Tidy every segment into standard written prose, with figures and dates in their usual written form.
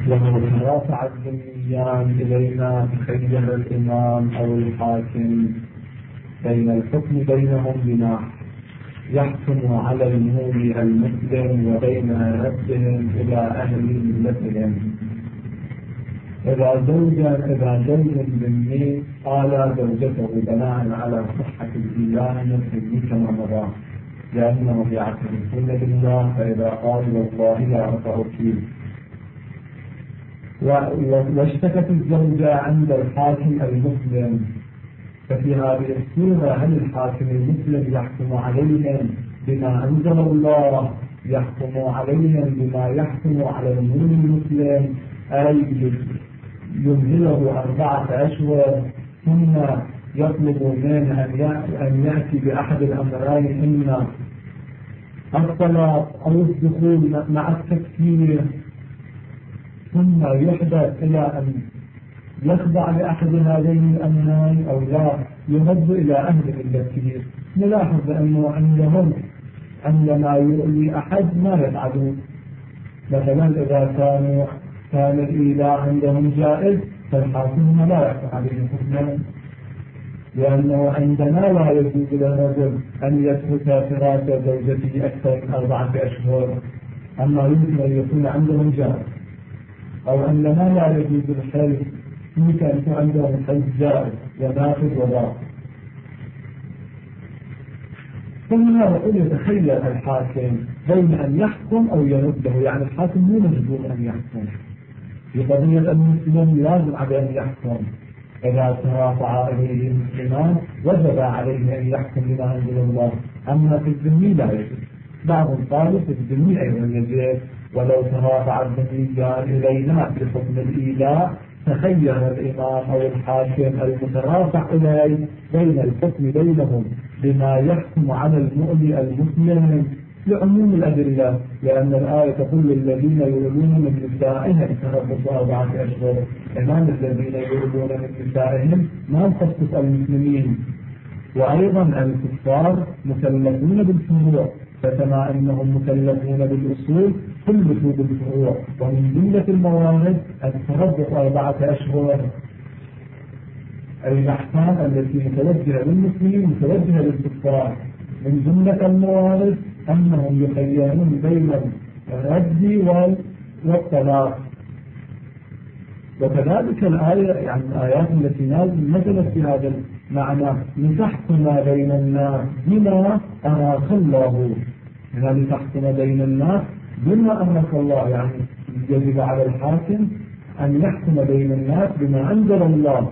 ولو ترافع الذميان إلينا تخير الإمام أو الحاكم بين الحكم بينهم بما يحكم على المولي المسلم وبين ردهم إلى أهل ملتهم. إذا زوج ذمي قال زوجته بناء على صحة الإيمان كما مضى لأنه يعترفون بالله، فإذا قال والله لا أطعك. واشتكت الزوجة عند الحاكم المسلم، ففي هذه الصورة هل الحاكم المسلم يحكم عليهم بما أنزل الله، يحكم عليهم بما يحكم على المولي المسلم، أي يمهله 4 أشهر ثم يطلب منه أن يأتي بأحد الأمرين، إما الطلاق أو الدخول مع التكفير، ثم يحدث إلى أن يخضع لأحد هذين الأمرين أو لا يرد إلى أهل التكفير. نلاحظ أنه عندهم عندما يؤذي أحد ما يفعلون. مثلا إذا كان الإيلاء عندهم جائز فالحاكم لا يحكم عليه حكما، لأنه عندنا لا يجوز للرجل أن يترك فراش زوجته أكثر من 4 أشهر، أما يمكن أن يكون عندهم جائز. أو أننا لا يجوز الحلف، يمكن أن يكون عندهم الحلف جائز ونافذ وضاق. ثم يقول يتخير الحاكم بين أن يحكم أو يرده، يعني الحاكم مو مجبور أن يحكم. في قضية المسلم لازم عليه أن يحكم، إذا ترافع إليه المسلمان وجب عليه أن يحكم بما أنزل الله، أما في الذمي لا يجب. بعض قالوا في الذمي أيضا يجب، ولو ترافع الذميان إلينا بحكم الإيلاء تخير الإمام أو الحاكم المترافع إليه بين الحكم بينهم بما يحكم على المؤمن المسلم لعموم الأدلة، لأن الآية تقول الذين يؤلون من نسائهم تربصوا 4 أشهر. إمام الذين يؤلون من نسائهم ما نخصص المسلمين، وأيضا الكفار مكلفون بالفروع، فكما أنهم مكلفون بالأصول كلفوا بالفروع، ومن جملة الموارد التربص 4 أشهر. أي الأحكام التي متوجهة للمسلمين متوجهة للكفار. من جملة الموارد أنهم يخيرون بين الرد والطلاق. وكذلك الآية، يعني الآيات التي نزلت في هذا المعنى لتحكم بين الناس بما أراك الله، يعني لتحكم بين الناس بما أراك الله، يعني يجب على الحاكم أن يحكم بين الناس بما أنزل الله.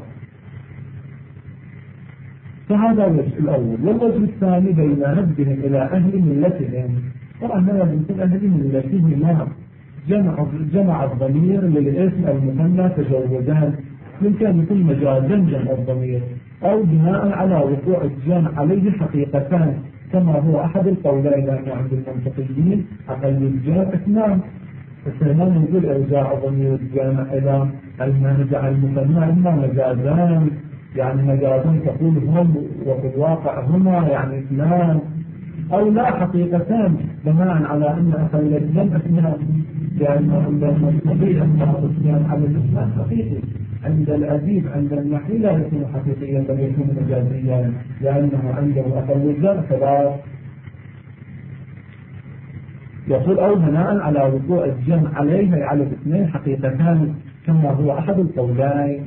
فهذا الوجه الأول. والوجه الثاني بين ردهم إلى أهل ملتهم. طبعا هذا من أهل ملتهم جمع الضمير للاسم المثنى تجوزان، يمكن أن يكون مجازا جمع الضمير أو بناء على وقوع الجمع عليه حقيقتان، كما هو أحد القولين لأنه عند المنطقيين أقل الجمع 2. فسيما يقول إرجاع ضمير الجمع إلى المرجع المثنى إما مجازان، يعني مجازا تقول هم وفي الواقع هما يعني 2، أو لا حقيقتان بناء على أن أقل الجمع 2، لأنه المستطيع أن يكون على الإسلام حقيقي. عند الأديب عند النحو لا يكون حقيقيا بل يكون مجازيا، لأنه عنده أقل الجمع 3. يقول أو بناء على وقوع الجمع عليه على 2 حقيقتان كما هو أحد القولين.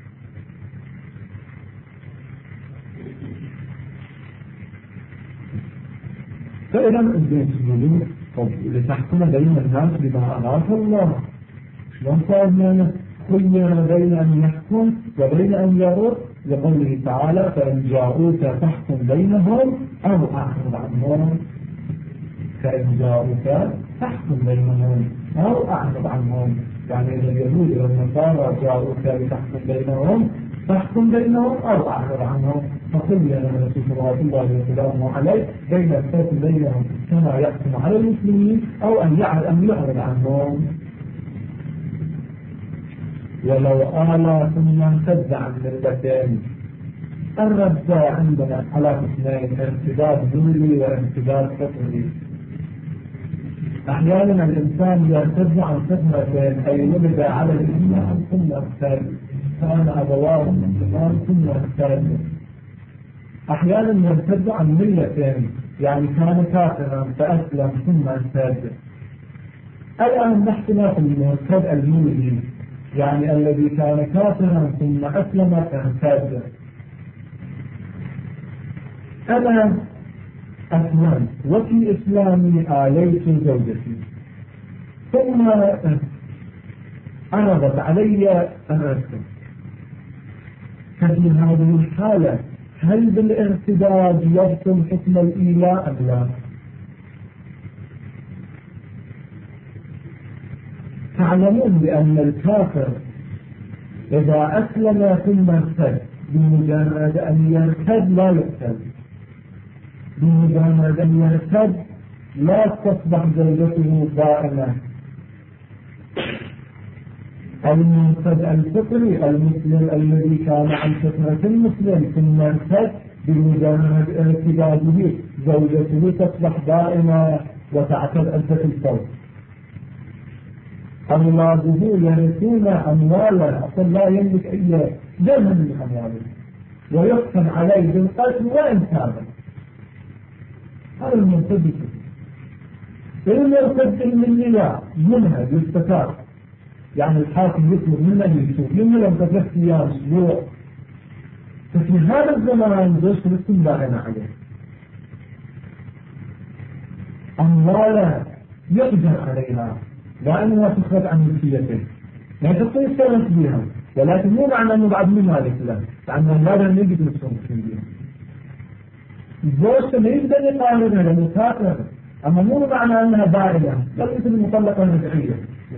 فإذا أنتم تقولون لتحكم بين الناس بما أراك الله، شلون صار لنا خير بين أن يحكم وبين أن يرد؟ لقوله تعالى فإن جاءوك فاحكم بينهم أو أعرض عنهم. فإن جاءوك فاحكم بينهم أو أعرض عنهم، يعني إذا اليهود والنصارى جاءوك لتحكم بينهم فاحكم بينهم أو أعرض عنهم. فقل لنا رسول صلى الله عليه وسلم عليه بين الحكم بينهم كما يحكم على المسلمين أو أن يعرض عنهم. ولو آل ثم امتد عن ملتين. الرد عندنا على 2: ارتداد دولي وارتداد فطري. أحيانا الإنسان يرتد عن فطرة أي ولد على الإسلام ثم ارتد، كان أبواه مسلمان ثم ارتد. أحيانا يرتد عن ملة، يعني كان كافرا فأسلم ثم ارتد. الآن نحكي في المرتد الملحد، يعني الذي كان كافرا ثم أسلم فارتد. أنا أسلمت وفي إسلامي آليت زوجتي، ثم عرضت علي أن أسلم، ففي هذه الحالة هل بالارتداد يبطل حكم الإيلاء أم لا؟ تعلمون بأن الكافر إذا أسلم ثم ارتد بمجرد أن يرتد لا يقتل، بمجرد أن يرتد لا تصبح زوجته ضائمة. المرتد الفطري المسلم الذي كان عن فطرة المسلم ثم ارتد بمجرد ارتداده زوجته تصبح ضائمة وتعتد عدة الفوت. أولاده يرثون أموالا، أصلا لا يملك أي درهم من أمواله، ويحكم عليه بالقتل وإن تاب. هذا المرتد. إن يرتد من لا منها يستفاد، يعني الحاكم يطلب منه يشوف يملك 3 أيام أسبوع، ففي هذا الزمان زوجته لسه باغنة عليه. أموالا يقدر عليها لأنها تخرج عن ملكيته، يعني تقول يستلم بها، ولكن مو معنى أنه بعد من مالك لا، لأنه هذا اللي يجب نفسه بها. زوجته ما يقدر يقارنها لأنه كافر، أما مو معنى أنها بائنة، بل مثل المطلقة الرجعية.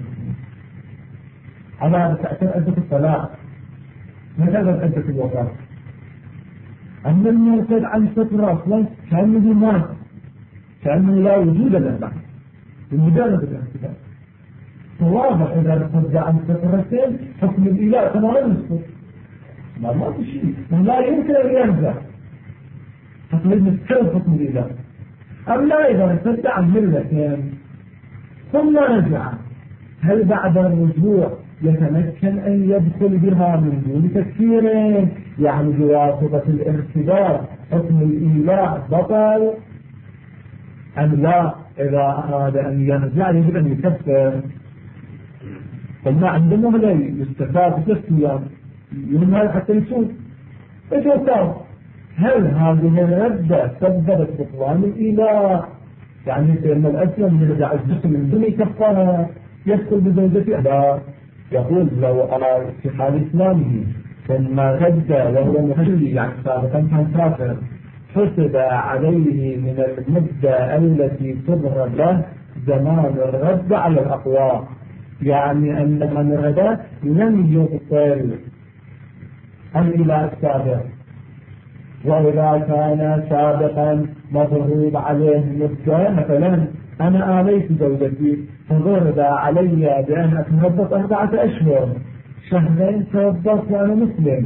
على تأثير عدة الطلاق، متى عدة الوفاة. أما المرتد عن فترة أصلا كأنه مات، كأنه لا وجود له بعد بمجرد الاعتداء. واضح إذا ارتد عن فترتين حكم الإله تماما يسقط، ما في شيء، لا يمكن أن يرجع حكم المستقبل حكم الإله. أما إذا ارتد عن ملتين ثم رجع، هل بعد الرجوع يتمكن أن يدخل بها من دون تكفير؟ يعني بواسطة الارتداد حكم الإله بطل أم لا؟ إذا أراد أن يرجع يجب أن يكفر. فما عندنا مهلة يستفاد 3 أيام يوم حتى يشوف إيش صار. هل هذه الردة سببت بطلان الإله؟ يعني أن الأسلم يرجع الجسم من دون كفارة يدخل بزوجته؟ لا، يقول لو أرى في حال إسلامه ثم رد وهو محلي، يعني سابقا كان كافر، حسب عليه من المدة التي تضرب له زمان الرد على الأقوى، يعني أن من رد لم يبطل الإله السابق. وإذا كان سابقا مضروب عليه مدة، مثلا أنا آليت زوجتي فضرب علي بأن أتنبط 4 أشهر، 2 شهر توضأت وأنا مسلم،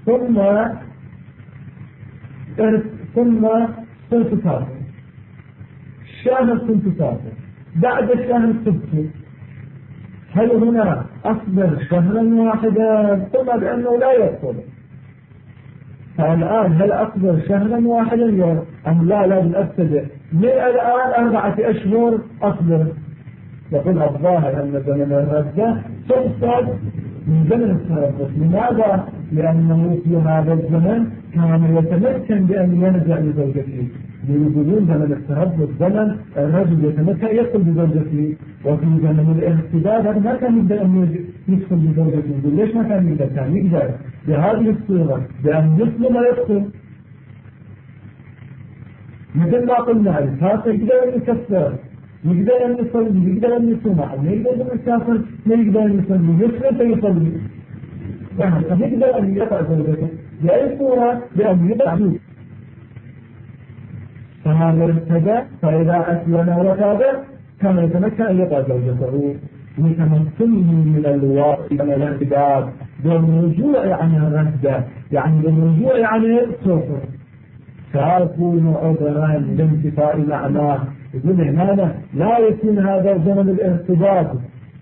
ثم صرت كافر، 1 شهر كنت كافر، بعد 1 شهر تبت، هل هنا أصبر 1 شهرا واحدا ثم بأنه لا يدخل؟ فالآن هل أصبر 1 شهرا واحدا أم لا؟ لازم أبتدئ من الآن 4 أشهر أصبر. يقول الظاهر أن زمن الردة تقصد من زمن التربص. لماذا؟ لأنه في هذا الزمن كان يتمكن بأن يرجع لزوجته. يقولون زمن التربص زمن الرجل يتمكن يدخل بزوجته، وفي زمن الارتداد ما كان يقدر أن يدخل بزوجته. يقول ليش ما كان يقدر؟ كان يقدر بهذه الصورة بأن يسلم ويدخل، مثل ما قلنا الكافر يقدر أن يكفر، يقدر أن يصلي، يقدر أن يصوم، ما يقدر أن الكافر ما يقدر أن يصلي، يسلم فيصلي، يعني يقدر أن يقع زوجته بأي صورة؟ بأن يقع زوجته. فهذا ارتدى، فإذا أسلم وتاب كان يتمكن أن يقع زوجته لتمكنه من الواقع من الارتداد بالرجوع عن الردة، يعني بالرجوع عن الكفر. فيكون عذرا لانتفاء معناه. يقول هنا لا يكون هذا زمن الارتباط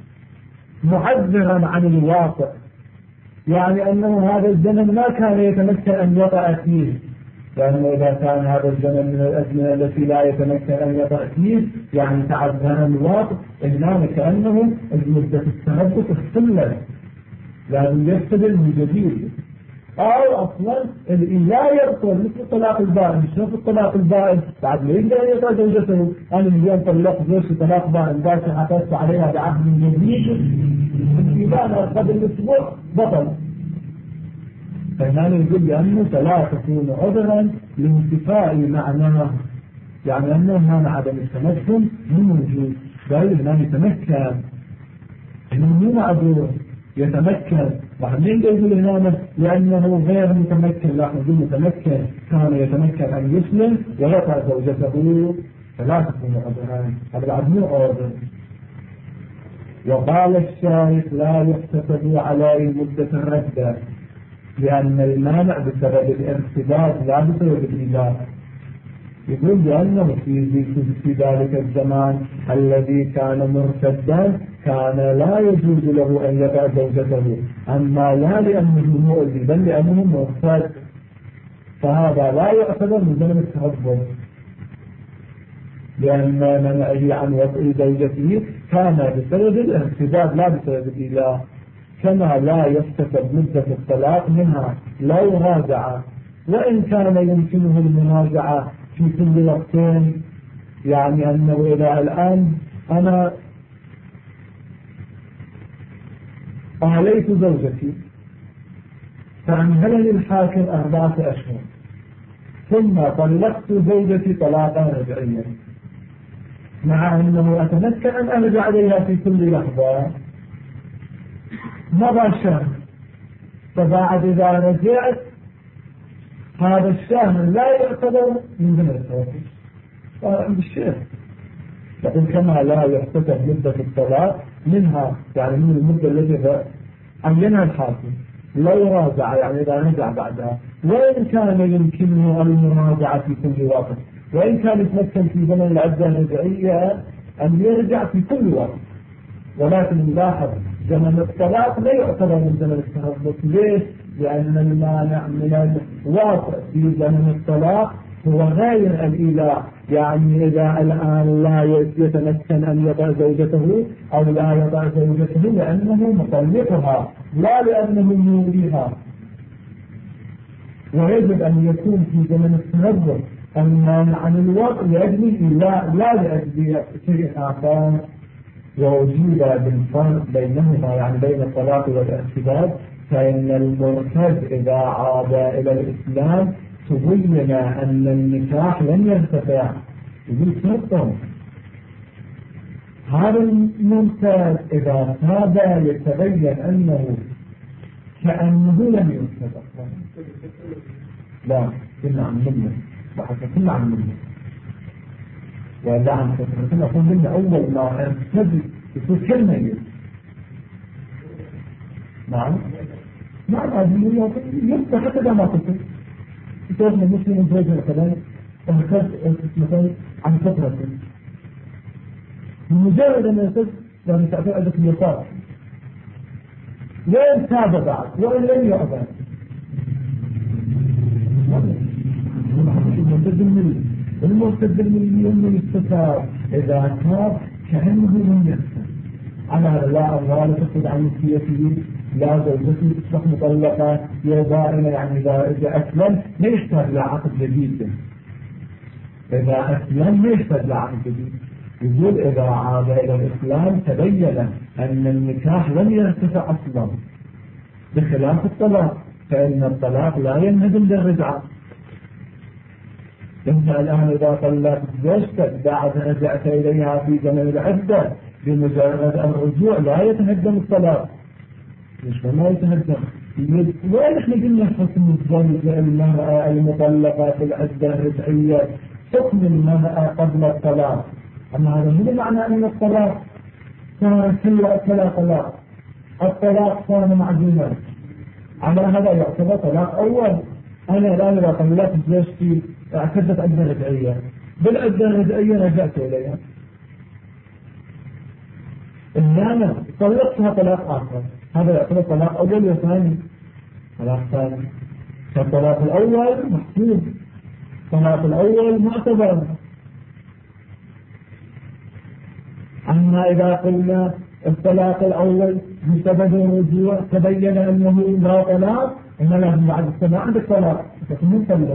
معذرا عن الواقع، يعني أنه هذا الزمن ما كان يتمكن أن يقع فيه، لأنه إذا كان هذا الزمن من الأزمنة التي لا يتمكن أن يقع فيه يعني تعذر الواقع، إنما كأنه المدة التربص اختلت لازم يستدل من جديد. أو أصلا لا يبطل مثل الطلاق البائن. شوف الطلاق البائن بعد ما يقدر أن يطلق زوجته، أنا اليوم طلقت زوجتي طلاق بائن باكر حفظت عليها بعهد من جديد الإيمان قبل الأسبوع بطل. فهنا يقول لأنه فلا تكون عذرا لانتفاء معناه، يعني أنه هنا عدم التمكن من وجود، بل هنا يتمكن إنه مو معذور يتمكن. وحين يقول هنا لأنه غير متمكن، لا نقول متمكن كان يتمكن أن يسلم ويطع زوجته، فلا تكون عذرا، هذا بعد مو عذر. وقال الشيخ لا يحتسب على مدة الردة، لأن المانع بسبب الارتباط لا بسبب الإله. يقول لأنه في ذلك الزمان الذي كان مرتدا كان لا يجوز له أن يطع زوجته، أما لا لأنه مؤذي بل لأنه مرتد، فهذا لا يعتبر من زمن التهبط، لأن منعه عن وطئ زوجته كان بسبب الارتباط لا بسبب الإله. كما لا يحتسب مدة الطلاق منها لو راجع، وإن كان يمكنه المراجعة في كل وقتين، يعني أنه إذا الآن أنا أهليت زوجتي فأمهلني الحاكم 4 أشهر ثم طلقت زوجتي طلاقا رجعيا، مع أنه أتمكن أن أرجع عليها في كل لحظة، مضى شهر، فبعد إذا رجعت هذا الشهر لا يعتبر من زمن التوفيق. عند الشيخ لكن كما لا يحتسب مدة الطلاق منها، يعني من المدة التي عينها الحاكم لو راجع، يعني إذا رجع بعدها، وإن كان يمكنه المراجعة في كل وقت، وإن كان يتمكن في زمن العدة الرجعية أن يرجع في كل وقت. ولكن نلاحظ زمن الطلاق لا يعتبر من زمن التهبط. ليش؟ لأن المانع من الواقع في زمن الطلاق هو غير الإله، يعني إذا الآن لا يتمكن أن يطع زوجته أو لا يطع زوجته لأنه مطلقها لا لأنه يوليها. ويجب أن يكون في زمن التهبط المانع عن الواقع لأجل الإله لا لأجل شيء آخر. ووجود بالفرق بينهما، يعني بين الطلاق والارتباط، فإن المرتد إذا عاد إلى الإسلام تبين أن النكاح لن يرتفع. يقول شرطهم هذا المرتد إذا تاب يتبين أنه كأنه لم يرتد أصلا. لا كنا عن منه، بحث كنا عن منه ولا عن فترة أقول منه أول ما ارتد يقول كلمة يقول نعم هذه يبقى حتى إذا ما قلت يقول من مسلم زوجة مثلا ارتد مثلا عن فترة بمجرد أن يرتد يعني تعطي عدة اليسار وين تاب بعد وين لم يعبد المرتد من يستتاب إذا تاب كأنه لم يستتاب. أنا لا أموال تفقد عن سياسيه، لا زوجتي تصبح مطلقة يا بائنة، يعني إذا أسلم ما يحتاج لعقد جديد. إذا أسلم ما يحتاج لعقد جديد. يقول إذا عاد إلى الإسلام تبين أن النكاح لم يرتفع أصلا، بخلاف الطلاق، فإن الطلاق لا ينهدم بالرجعة. انت الآن إذا طلقت زوجتك بعد رجعت إليها في زمن العدة بمجرد الرجوع لا يتهدم الطلاق. ليش ما يتهدم؟ وين احنا قلنا حكم الزوج المرأة المطلقة في العدة الرجعية حكم المرأة قبل الطلاق؟ أما هذا مو معنى أن الطلاق كان كلا طلاق، الطلاق كان معجونا. على هذا يعتبر طلاق أول. أنا الآن إذا طلقت زوجتي اعتدت عدة رجعية، بالعدة الرجعية رجعت إليها، إنما طلقتها طلاق آخر، هذا يعتبر طلاق أول وثاني، طلاق ثاني. فالطلاق الأول محسوب، الطلاق الأول معتبر. أما إذا قلنا الطلاق الأول بسبب الرجوع تبين أنه لا طلاق، إنما لازم بعد السماع عندك طلاق تكون مطلق.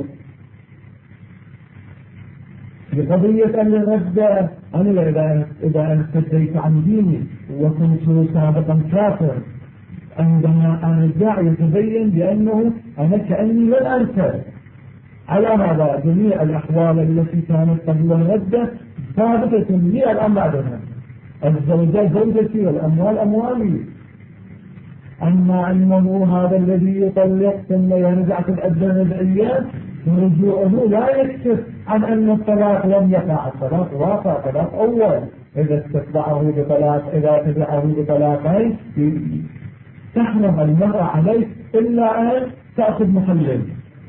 بقضية أن الرد أنا إذا ارتديت عن ديني وكنت سابقا كافر، عندما أرجع يتبين بأنه أنا كأني لن أرتد. على هذا جميع الأحوال التي كانت قبل الردة ثابتة لي الآن بعدها، الزوجة زوجتي والأموال أموالي. أما أنه هذا الذي يطلق ثم يرجع في العدة الرجعية ورجوعه لا يكشف عن أن الطلاق لم يقع، الطلاق واقع، طلاق أول. إذا استتبعه بطلاق، إذا تبعه بطلاقين تحرم المرأة عليه إلا أن تأخذ محلل.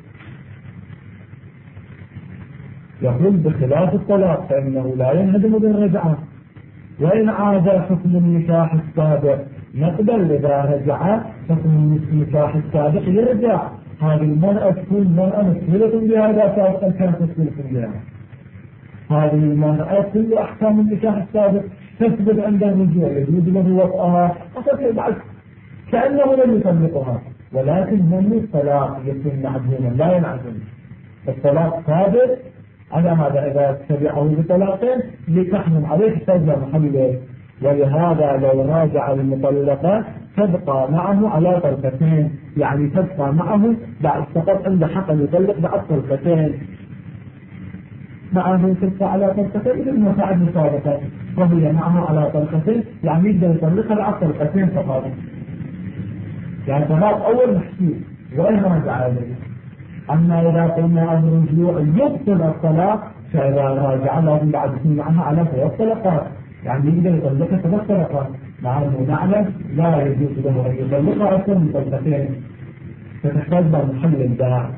يقول بخلاف الطلاق فإنه لا ينهدم بالرجعة، وإن عاد حكم النكاح السابق نقبل إذا رجع حكم النكاح السابق يرجع. هذه المرأة تكون مرأة مسؤولة بهذا سابقا كانت مسؤولة بها. هذه المرأة كل أحكام النكاح السابق تثبت عند الرجوع، يجوز له وطئها فقط بعد كأنه لم يطلقها، ولكن من الطلاق يكون معدوما لا ينعدم. الطلاق ثابت على هذا إذا تبعه بطلاقين لتحمل عليه ترجع محله. ولهذا لو راجع المطلقة تبقى معه على طلقتين، يعني تبقى معه بعد فقط عند حق يطلق بعد طلقتين، معه تبقى على طلقتين مثل ما فعل مسابقة، وهي معه على طلقتين يعني يقدر يطلقها بعد طلقتين فقط، يعني طلاق أول محسوب وإن راجع عليه. أما إذا قلنا الرجوع يبطل الطلاق فإذا راجع لازم بعد يكون معها على 3 طلقات، يعني يقدر يطلقها 3 طلقات، مع أنه نعلم لا يجوز له أن يطلقها أكثر من طلقتين، فتحتاج محل الداع.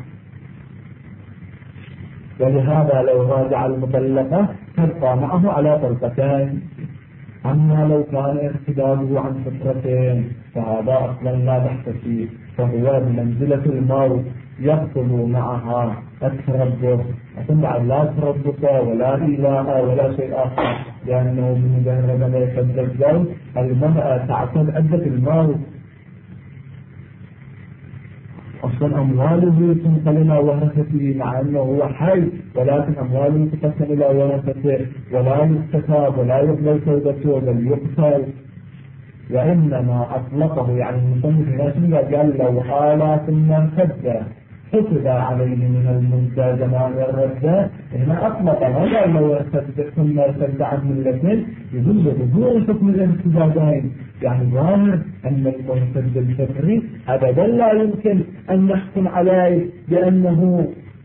ولهذا لو راجع المطلقة تبقى معه على طلقتين. أما لو كان ارتداده عن فترتين فهذا أصلا لا بحث فيه، فهو بمنزلة الموت يبطل معها التربص، ثم لا تربص ولا إله ولا شيء آخر، لأنه بمجرد ما يشد الزوج المرأة تعتد عدة الموت. أصلا أمواله تنقل إلى ورثته مع أنه هو حي، ولكن أمواله تقسم إلى ورثته ولا يستتاب ولا يقبل توبته بل يقتل. وإنما أطلقه يعني المصنف الرسمي قال لو آلاف مرتدة حسب عليه من المدة زمان الردة، هنا أطلق ما قال لو ارتد ثم ارتد عن ملة يدل بظهور حكم الارتدادين، يعني ظاهر أن المرتد الفكري أبدا لا يمكن أن نحكم عليه بأنه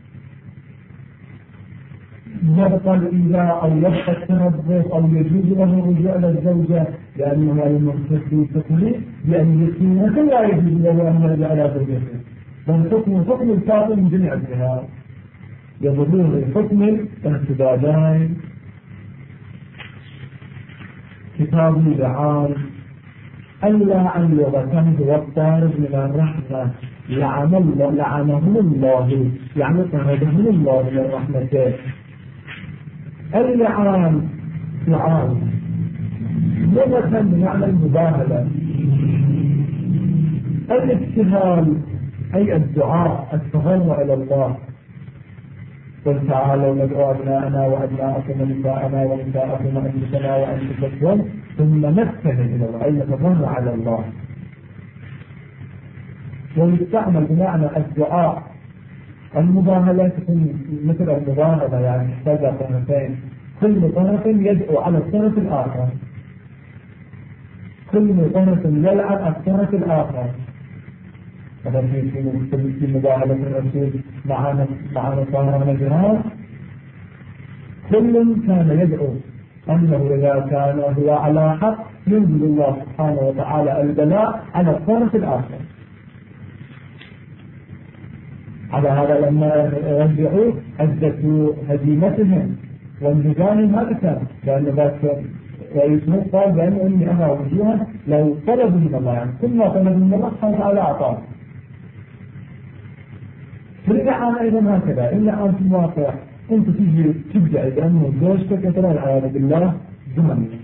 يبقى الإيذاء أو يبقى التنظف أو يجوز له الرجوع للزوجة، لأنه المرتد الفكري لأن يسيرة لا يجوز له أن يرجع إلى زوجته، بل حكم الكافر من جميع الجهات يضرون الحكم الارتدادين. كتاب اللعان اللعن لغة والطارد من الرحمة، لعنهم الله يعني طردهم الله من رحمته. اللعان لعان لغة بمعنى المباهلة، الابتهال أي الدعاء التضرع إلى الله. قل تعالوا ندعو أبناءنا وأبناءكم ونساءنا ونساءكم وأنفسنا وأنفسكم ثم نبتهل إلى الله أي نتضرع على الله. ويستعمل بمعنى الدعاء. المباهلة تكون مثل المباهلة يعني تحتاج طرفين، كل طرف يدعو على الطرف الآخر، كل طرف يلعن الطرف الآخر. هذا في مباهلة الرسول مع نصارى نجران، كل كان يدعو أنه إذا كان هو على حق ينزل الله سبحانه وتعالى البلاء على الطرف الآخر. على هذا لما رجعوا أثبتوا هزيمتهم والنظام ما كان، لأن ذاك رئيس مصر قال بأنه إني أنا وجوها لو طلبوا من الله، يعني كل ما طلبوا من الله سبحانه وتعالى أعطاه. فالإعان أيضا هكذا، إلا أن في الواقع أنت تيجي تبدأ بأنه زوجتك مثلا العياذ بالله زمنية،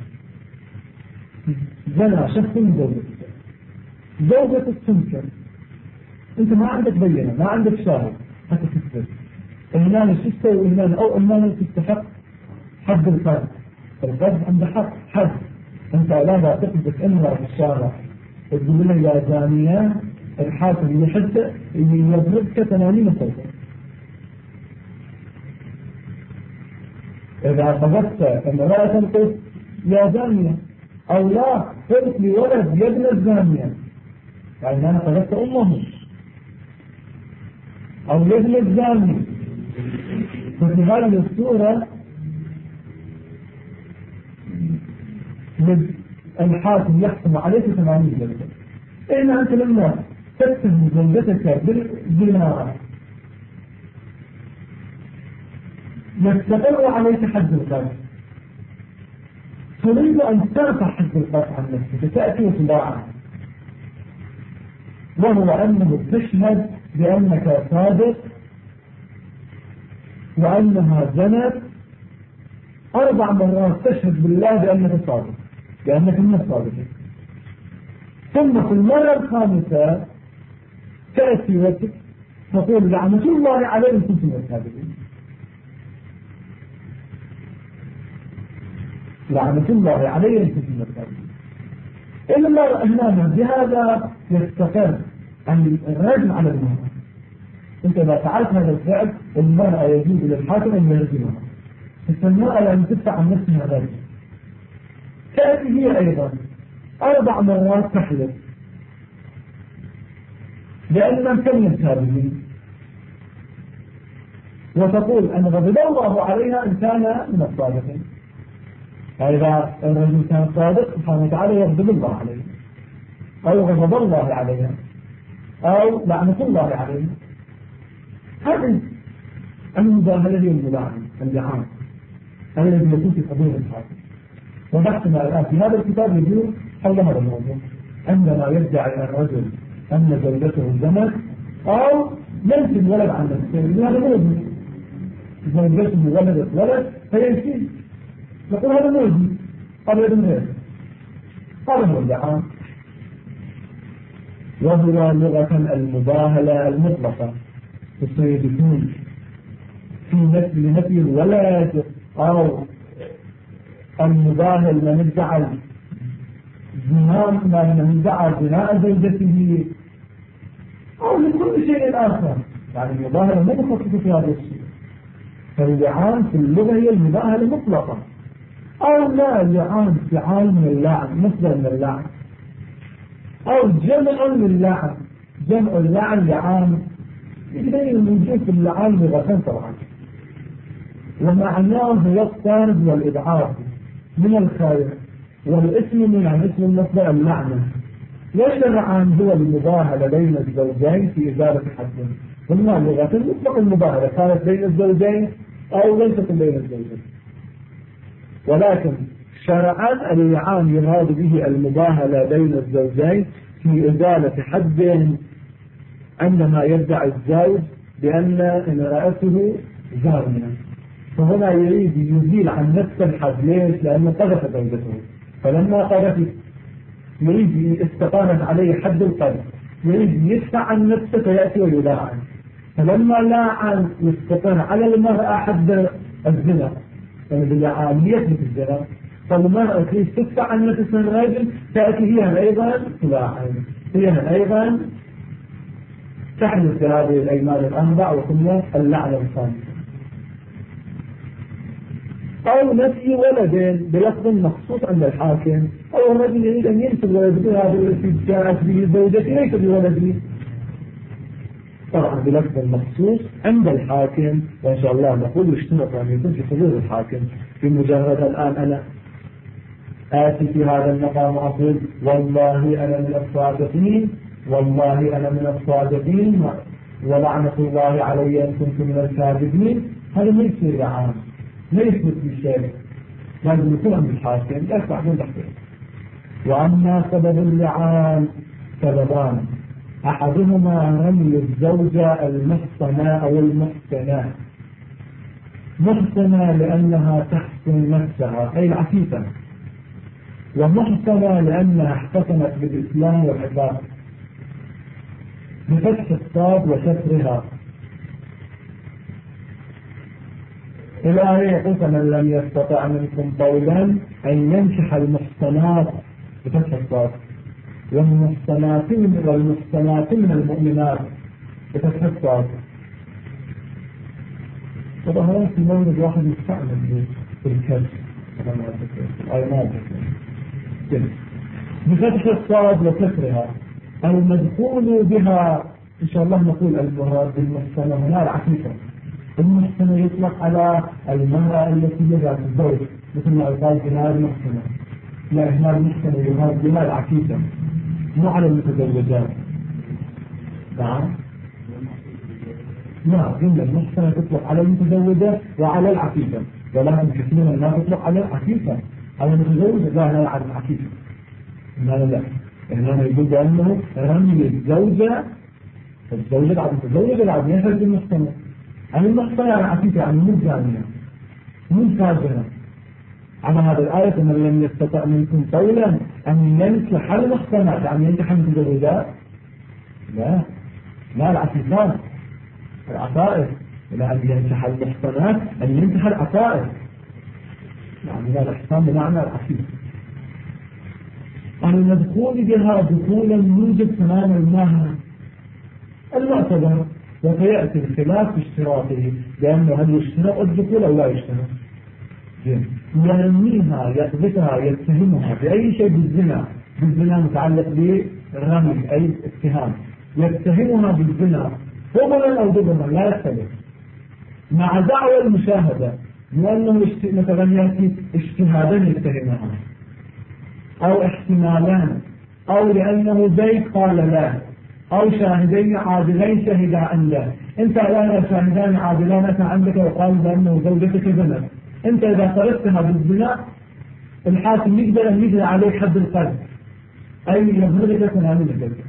زنا شخص من زوجتك تنكر، أنت ما عندك بينة، ما عندك شاهد حتى تثبت إهنان تستوي إهنان أو إهنان تستحق حد القذف. القذف عند حد أنت لا تثبت إنها في الشارع تقول له يا زانية، الحاكم يحد يضربك 80 صوتا. إذا قذفت امرأة قلت يا زانية، أو لا قلت لولد يا ابن الزانية، يعني أنا قذفت أمه، أو يا ابن الزاني، ففي هذه الصورة الحاكم يحكم عليك 80 جلدة. إن أنت لما تتهم زوجتك بالزنا يستقر عليك حد القذف، تريد أن ترفع حد القذف عن نفسك، تأتي وتباعا، وهو أنه تشهد بأنك صادق وأنها زنت 4 مرات، تشهد بالله بأنك صادق، بأنك من الصادقين، ثم في المرة الخامسة تأتي وتقول لعنة الله عليه إن كنتم من الصادقين، لعنة الله عليه إن كنتم من الصادقين. إلا هنا بهذا يستقر عن الرجم على المرأة. أنت إذا فعلت هذا الفعل المرأة يجوز للحاكم أن يرجمها، فالمرأة لأن تدفع عن نفسها ذلك. تأتي هي أيضا 4 مرات تحلف لأن لم تكن الكاذبين، وتقول أن غضب الله عليها إن كان من الصادقين. فإذا الرجل كان صادق سبحانه وتعالى يغضب الله عليه، أو غضب الله عليها، أو لعنة الله عليه. هذه المباهلة هي الملاعنة اللعان الذي يكون في قبول الحاكم. وبحثنا الآن في هذا الكتاب يقول حول هذا الموضوع، عندما يدعي الرجل أن زوجته زنت أو ينسي الولد عن نفسه، هذا موجود، زوجته ولدت ولد فينسي، نقول هذا موجود، هذا ابن غير، هذا هو اللعان. وهو لغة المباهلة المطلقة، تصير يكون في نفي الولد، أو المباهل من ادعى زنا زوجته، أو لكل شيء آخر، يعني المباهلة ما تخصص في هذا الشيء. فاللعان في اللغة هي المباهلة المطلقة، أو لا اللعان فعال من اللعن، مصدر من اللعن، أو جمع للعن، جمع اللعن لعان، إذن موجود في اللعان لغتين طبعا، ومعناه هو الطرد والإبعاد من الخير، والاسم من اسم المصدر اللعنة. واللعان هو المباهلة بين الزوجين في إزالة حد، قلنا اللغة مطلق المباهلة كانت بين الزوجين أو ليست بين الزوجين، ولكن شرعا اللعان يراد به المباهلة بين الزوجين في إزالة حد، عندما يدعي الزوج بأن امرأته زانية، فهنا يريد يزيل عن نفسه الحد. ليش؟ لأنه قذف زوجته، فلما قذف يريد استقامت عليه حد القذف، يريد يدفع عن نفسه فيأتي ويلاعن، فلما لاعن يستقر على المرأة حد الزنا، يعني باللعان يثبت الزنا، فالمرأة تريد تدفع عن نفسها الرجل، تأتي هي أيضا تلاعن، هي أيضا تحدث في هذه الأيمان الأربع وكلها اللعنة الخامسة. أو نفي ولدين بلفظ مخصوص عند الحاكم، أو الرجل يريد أن ينسب ولده، هذا الذي جاءت به زوجته ليس بولده، طبعا بلفظ مخصوص عند الحاكم. وإن شاء الله نقول اشترط أن يكون في حضور الحاكم. في مجرد الآن أنا آتي في هذا المقام وأقول والله أنا من الصادقين، والله أنا من الصادقين، ولعنة الله علي إن كنت من الكاذبين، هذا ما يصير لعان، ما يثبت بشيء، لازم يكون عند الحاكم يرفع من تحته. وأما سبب اللعان سببان، أحدهما رمي الزوجة المحصنة أو المحسنة، محسنة لأنها تحسن نفسها أي العفيفة، ومحسنة لأنها احتسنت بالإسلام والعباد، بفتح الصاد وكسرها. الآية يقول فمن لم يستطع منكم طولا أن ينكح المحسنات بفتح الصاد، والمحسنات من المؤمنات بفتح الصاد. طبعا هذا في مورد واحد مستعمل بالكسر بفتح الصاد وكسرها. المدخول بها إن شاء الله نقول المراد بالمحسنة هنا العفيفة. المحسنة يطلق على المرأة التي يدعى الزوج، مثل ما قال بها المحسنة، لا هنا المحسنة يراد بها العفيفة، مو على المتزوجات. نعم قلنا المحسنة تطلق على المتزوجة وعلى العفيفة، ولكن كثيرا ما تطلق على العفيفة، على المتزوجة لا على العفيفة. لا هنا يقول بأنه رمي الزوجة بعد المتزوجة بعد يخرج المحسنة. يعني المحسنة يعني عفيفة، يعني مو زانية مو فاجرة. على هذا الآية من لم يستطع منكم طولا أن ينكح المحسنات يعني ينكح المتزوجات، لا العفيفات العفائف، لا أن ينكح المحسنات أن ينكح العفائف، يعني لا الإحسان بمعنى العفيف. المدخول بها دخولا يوجد تمام المهر المعتبر، وسيأتي الخلاف في اشتراطه، لأنه هل يشترط الدخول أو لا يشترط. يرميها يقذفها يتهمها بأي شيء بالزنا متعلق بالرمي أي اتهام، يتهمها بالزنا فضلا أو ضمنا لا يختلف، مع دعوى المشاهدة، لأنه مثلا يأتي اجتهادا يتهمها أو احتمالان، أو لأنه زيد قال لا، أو شاهدين عادلين شهدا أن لا. أنت الآن شاهدان عادلان أتى عندك وقال بأنه زوجتك زنا، أنت إذا قررتها بالزنا الحاكم يقدر أن يجري عليه حد القذف، أي يبلغك 80 جلدة.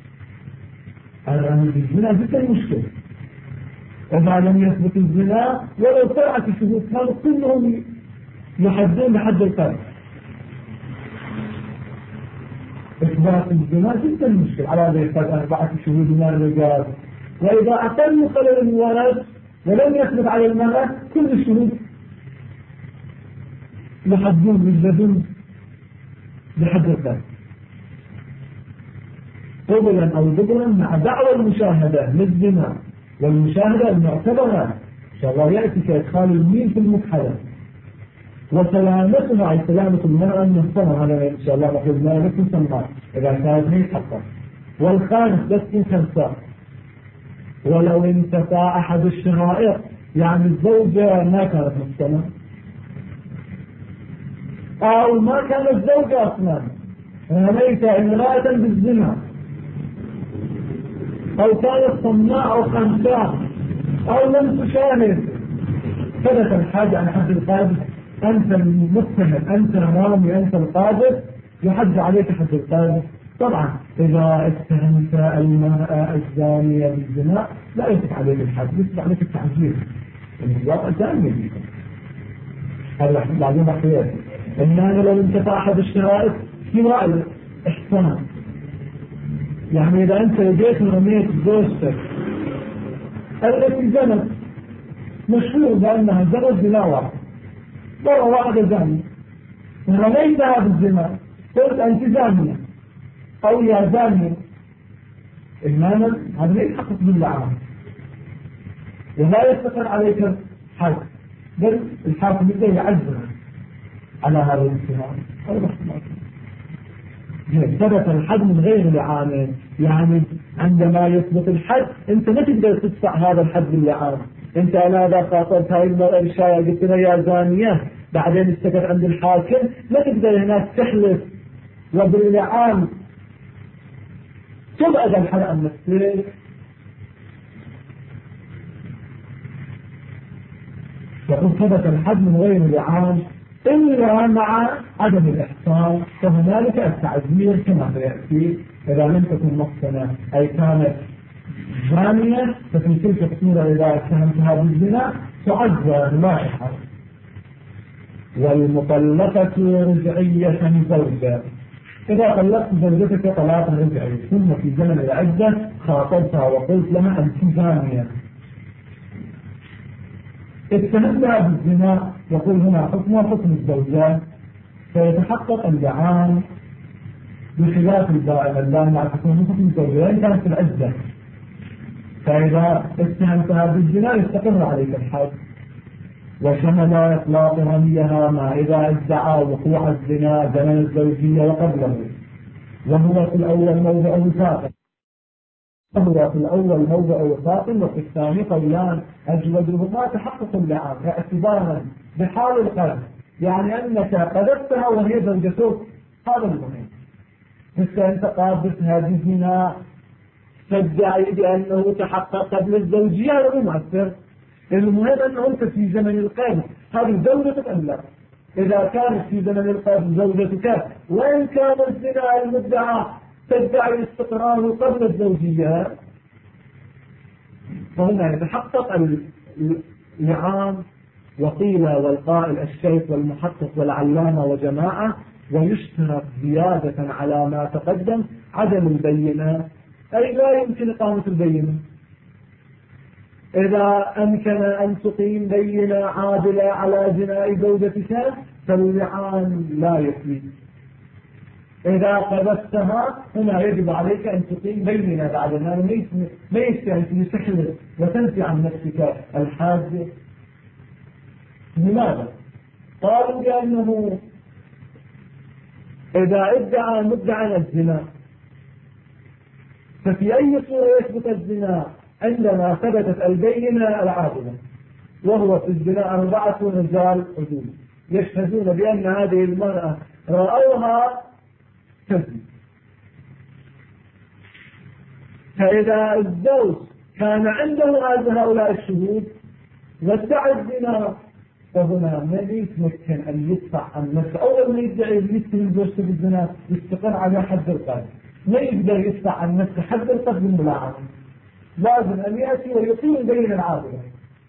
الآن بالزنا جدا مشكلة، إذا لم يثبت الزنا ولو طلعت الشهود كانوا كلهم يحدون بحد القذف. إثبات الزنا جدا مشكل، على هذا يحتاج 4 شهود من الرجال، وإذا أقل قدر الولد ولم يثبت على المرأة كل الشهود يحدون يجلدون بحد القذف قبلا أو دبرا، مع دعوى المشاهدة للزنا، والمشاهدة المعتبرة إن شاء الله يأتي كإدخال الميل في المكحلة، وسلامتها أي سلامة المرأة المحصنة، هذا إن شاء الله نقول ما لكم سماء إذا كانت هي حقا. والخامس بس إن خمسة، ولو انتفى أحد الشرائط، يعني الزوجة ما كانت محصنة أو ما كانت زوجة أصلا، رميت امرأة بالزنا، أو كانت صماء أو خمساء أو لم تشاهد، ثبت الحاج عن حد القاذف، أنت المتهم، أنت الرامي، أنت القاذف، يحد عليك حد القاذف. طبعا إذا اتهمت المرأة الزانية بالزنا لا يثبت عليك الحد، يثبت عليك التعزير، يعني الواقع زانية بكم. هذا بعدين بقيات. إنما لو انتفى أحد الشرائط في رأي إحسان، يعني إذا أنت جيت ورميت زوجتك التي زنت مشهور بأنها زنت زنا واحد، مرة واحدة زانية، ورميتها بالزنا، قلت أنت زانية أو يا زانية، إنما هذا لا يحقق باللعان ولا يستقر عليك الحد، بل الحاكم يبدأ يعذر على هذا الاتهام. ثبت الحد من غير لعان، يعني عندما يثبت الحد انت ما تقدر تدفع هذا الحد باللعان. انت انا اذا خاطبت هاي المرأة الشاية قلت لها يا زانية، بعدين استكت عند الحاكم، ما تقدر هناك تحلف وباللعان تبعد الحد عن نفسك يقول ثبت الحد من غير لعان إلا مع عدم الإحصان، فهنالك التعذير كما سيأتي إذا لم تكن محصنة أي كانت زانية، ففي تلك الصورة إذا اتهمتها بالزنا تعذر لا يحصن. والمطلقة رجعية زوجة، إذا طلقت زوجتك طلاقا رجعي ثم في زمن العدة خاطبتها وقلت لها أنت زانية اتهمتها بالزنا، يقول هنا حكمها حكم الزوجان، فيتحقق اللعان بخلاف البائن اللان مع تكون حكم الزوجان كانت في العدة. فإذا اتهمتها بالزنا يستقر عليك الحد. وشمل إطلاق رميها ما إذا ادعى وقوع الزنا زمن الزوجية وقبله، وهو في الأول موضع وفاق، وفي الثاني قولان أجودهما تحقق اللعان اعتبارا بحال القلب، يعني أنك قذفتها وهي زوجتك، هذا المهم. أنت قابلتها بزنا تدعي بأنه تحقق قبل الزوجية، هذا مؤثر. المهم أنه أنت في زمن القيد هذه زوجتك أم لا؟ إذا كانت في زمن القيد زوجتك وإن كان الزنا المدعى تدعي استقراره قبل الزوجية، فهنا يتحقق اللعان. وقيل والقائل الشيخ والمحقق والعلامة وجماعة، ويشترط زيادة على ما تقدم عدم البينة، أي لا يمكن إقامة البينة. إذا أمكن أن تقيم بينة عادلة على زنا زوجتك فاللعان لا يكفي. إذا قذفتها هنا يجب عليك أن تقيم بينة بعد ما يستهل تسحر وتنفي عن نفسك الحاجة. لماذا؟ قالوا بأنه إذا ادعى مدعى الزنا ففي أي صورة يثبت الزنا؟ عندما ثبتت البينة العادلة، وهو في الزنا 4 رجال عدول يشهدون بأن هذه المرأة رأوها تزني. فإذا الزوج كان عنده هؤلاء الشهود وادعى الزنا، فهنا ما يتمكن أن يدفع عن نفسه. أول ما يدعي يتهم زوجته بالزنا يستقر على حد القذف، ما يقدر يدفع عن نفسه حد القذف بالملاعنة، لازم أن يأتي ويقيم بين العادلة.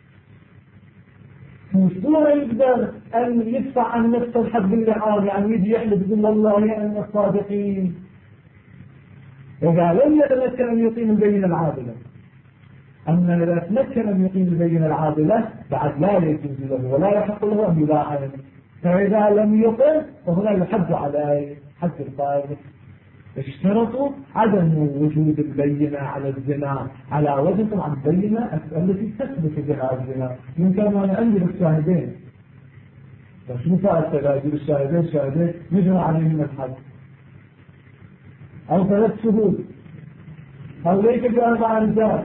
وصورة يقدر أن يدفع عن نفسه الحد باللعان، يعني يجي يحلف يقول والله أن الصادقين، إذا لم يتمكن أن يقيم بين العادلة. أما إذا تمكن أن يقيم بين العادلة بعد لا يجوز له ولا يحق له أن يلاعن، فإذا لم يقم فهنا يحد عليه حد القاذف. اشترطوا عدم وجود البينة على الزنا على وجه طبعا البينة التي تثبت بها الزنا. يمكن أن عندي الشاهدين، فشو فائدة إذا يجب الشاهدين يجرى عليهم الحد، أو 3 شهود، أو ليس ب4 رجال،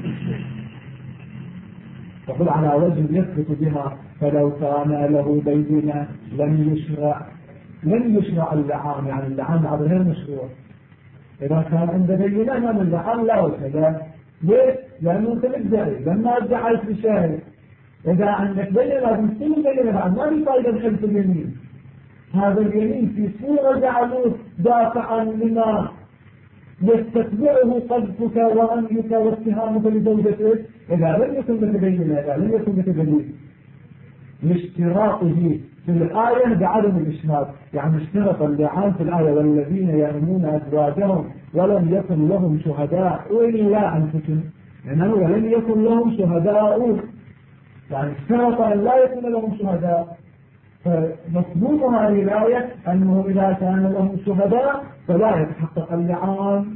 تقول على وجه يثبت بها. فلو كان له بينة لم يشرع اللعان، يعني اللعان على غير مشروع. إذا كان عنده بينة من اللعان لا وكذا. ليش؟ لأنه أنت مدعي لما ادعيت بشاهد. إذا عندك بينة لازم تكون بينة بعد ما في فائدة حلف اليمين. هذا اليمين في صورة جعلوه دافعا لما يستتبعه قذفك ورميك واتهامك لزوجتك. إذا لم يكن متبينا، إذا لم يكن متبين لاشتراطه في الآية بعدم الإشهاد، يعني اشترط اللعان في الآية والذين يرمون أزواجهم ولم يكن لهم شهداء إلا أنفسهم، يعني ولم يكن لهم شهداء، يعني اشترط أن لا يكون لهم شهداء. فمثبوت هذه الآية أنه إذا كان لهم شهداء فلا يتحقق اللعان.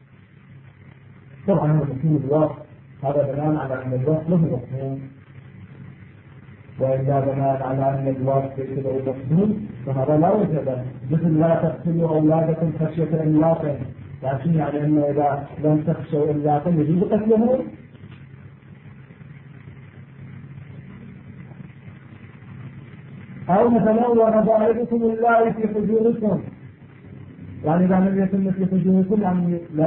طبعا هذا مفهوم الوصف، هذا بناء على أن الوصف له مفهوم، وإذا بناء على أن الوصف ليس له مفهوم فهذا لا وجه له. مثل لا تقتلوا أولادكم خشية إملاق، يعني أنه إذا لم تخشوا إملاقا يجوز قتلهم. أو مثلا وربائبكم الله في حجوركم، يعني إذا لم يكن مثل حجوركم يعني لا